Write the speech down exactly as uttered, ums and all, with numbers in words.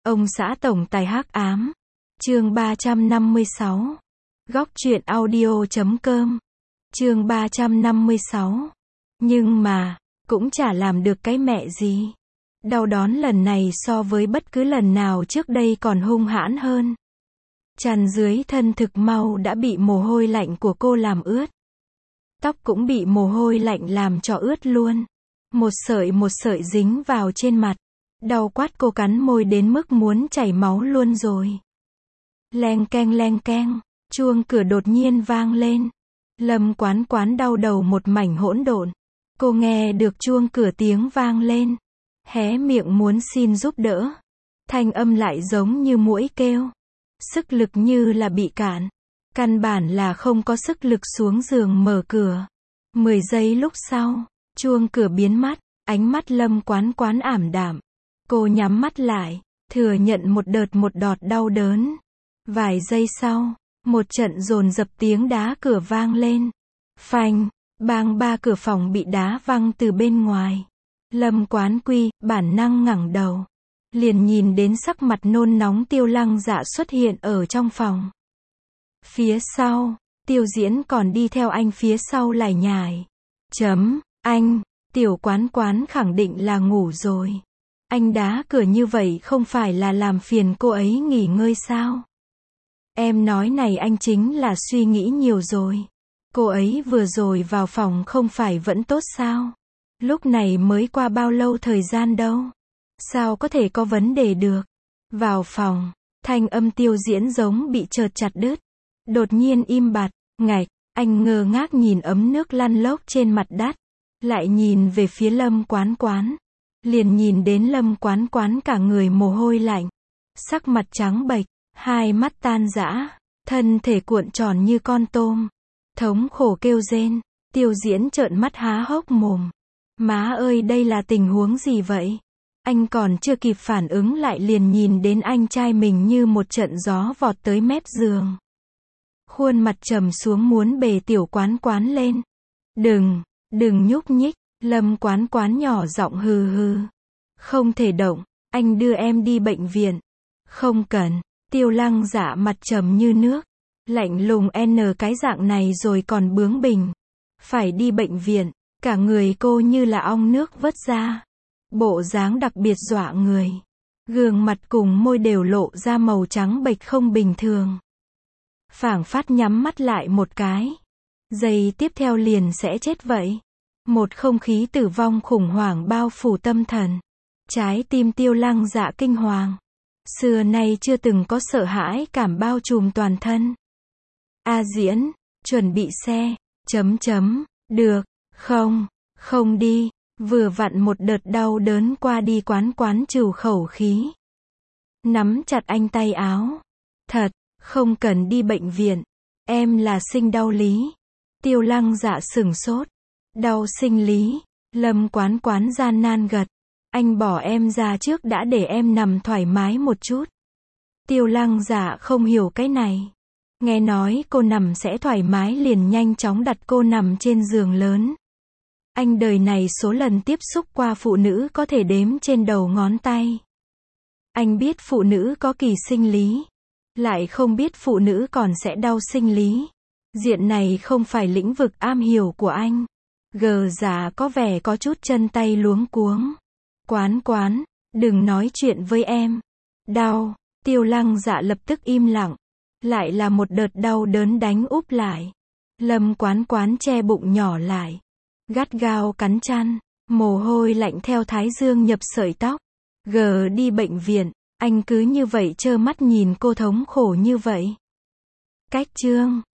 Ông xã tổng tài hắc ám. Chương ba trăm năm mươi sáu. Góc truyện audio chấm com. Chương ba trăm năm mươi sáu. Nhưng mà, cũng chả làm được cái mẹ gì. Đau đớn lần này so với bất cứ lần nào trước đây còn hung hãn hơn. Tràn dưới thân thực mau đã bị mồ hôi lạnh của cô làm ướt. Tóc cũng bị mồ hôi lạnh làm cho ướt luôn. Một sợi một sợi dính vào trên mặt. Đau quát cô cắn môi đến mức muốn chảy máu luôn rồi. Leng keng leng keng, chuông cửa đột nhiên vang lên. Lâm Quán Quán đau đầu một mảnh hỗn độn. Cô nghe được chuông cửa tiếng vang lên. Hé miệng muốn xin giúp đỡ. Thanh âm lại giống như muỗi kêu. Sức lực như là bị cạn. Căn bản là không có sức lực xuống giường mở cửa. Mười giây lúc sau, chuông cửa biến mất, ánh mắt Lâm Quán Quán ảm đạm. Cô nhắm mắt lại, thừa nhận một đợt một đọt đau đớn. Vài giây sau, một trận dồn dập tiếng đá cửa vang lên. Phanh, bang ba cửa phòng bị đá văng từ bên ngoài. Lâm Quán Quy, bản năng ngẩng đầu. Liền nhìn đến sắc mặt nôn nóng Tiêu Lăng Dạ xuất hiện ở trong phòng. Phía sau, Tiêu Diễn còn đi theo anh phía sau lải nhải. Chấm, anh, Tiểu Quán Quán khẳng định là ngủ rồi. Anh đá cửa như vậy không phải là làm phiền cô ấy nghỉ ngơi sao? Em nói này anh chính là suy nghĩ nhiều rồi. Cô ấy vừa rồi vào phòng không phải vẫn tốt sao? Lúc này mới qua bao lâu thời gian đâu? Sao có thể có vấn đề được? Vào phòng, thanh âm Tiêu Diễn giống bị chợt chặt đứt. Đột nhiên im bặt, ngạch, anh ngơ ngác nhìn ấm nước lăn lóc trên mặt đất. Lại nhìn về phía Lâm Quán Quán. Liền nhìn đến Lâm Quán Quán cả người mồ hôi lạnh. Sắc mặt trắng bệch, hai mắt tan rã, thân thể cuộn tròn như con tôm. Thống khổ kêu rên, Tiêu Diễn trợn mắt há hốc mồm. Má ơi đây là tình huống gì vậy? Anh còn chưa kịp phản ứng lại liền nhìn đến anh trai mình như một trận gió vọt tới mép giường. Khuôn mặt trầm xuống muốn bề Tiểu Quán Quán lên. Đừng, đừng nhúc nhích, Lâm Quán Quán nhỏ giọng hừ hừ. Không thể động, anh đưa em đi bệnh viện. Không cần, Tiêu Lăng Dạ mặt trầm như nước. Lạnh lùng n cái dạng này rồi còn bướng bỉnh. Phải đi bệnh viện, cả người cô như là ong nước vớt ra. Bộ dáng đặc biệt dọa người. Gương mặt cùng môi đều lộ ra màu trắng bệch không bình thường. Phảng phất nhắm mắt lại một cái. Giây tiếp theo liền sẽ chết vậy. Một không khí tử vong khủng hoảng bao phủ tâm thần. Trái tim Tiêu Lăng Dạ kinh hoàng. Xưa nay chưa từng có sợ hãi cảm bao trùm toàn thân. A Diễn, chuẩn bị xe, chấm chấm, được, không, không đi, vừa vặn một đợt đau đớn qua đi Quán Quán trừ khẩu khí. Nắm chặt anh tay áo. Thật, không cần đi bệnh viện, em là sinh đau lý. Tiêu Lăng Dạ sửng sốt. Đau sinh lý, Lâm Quán Quán gian nan gật. Anh bỏ em ra trước đã để em nằm thoải mái một chút. Tiêu Lăng Dạ không hiểu cái này. Nghe nói cô nằm sẽ thoải mái liền nhanh chóng đặt cô nằm trên giường lớn. Anh đời này số lần tiếp xúc qua phụ nữ có thể đếm trên đầu ngón tay. Anh biết phụ nữ có kỳ sinh lý. Lại không biết phụ nữ còn sẽ đau sinh lý. Diện này không phải lĩnh vực am hiểu của anh. Gờ giả có vẻ có chút chân tay luống cuống. Quán Quán, đừng nói chuyện với em. Đau, Tiêu Lăng Dạ lập tức im lặng. Lại là một đợt đau đớn đánh úp lại. Lâm Quán Quán che bụng nhỏ lại. Gắt gao cắn chăn, mồ hôi lạnh theo thái dương nhập sợi tóc. Gờ đi bệnh viện, anh cứ như vậy trơ mắt nhìn cô thống khổ như vậy. Cách chương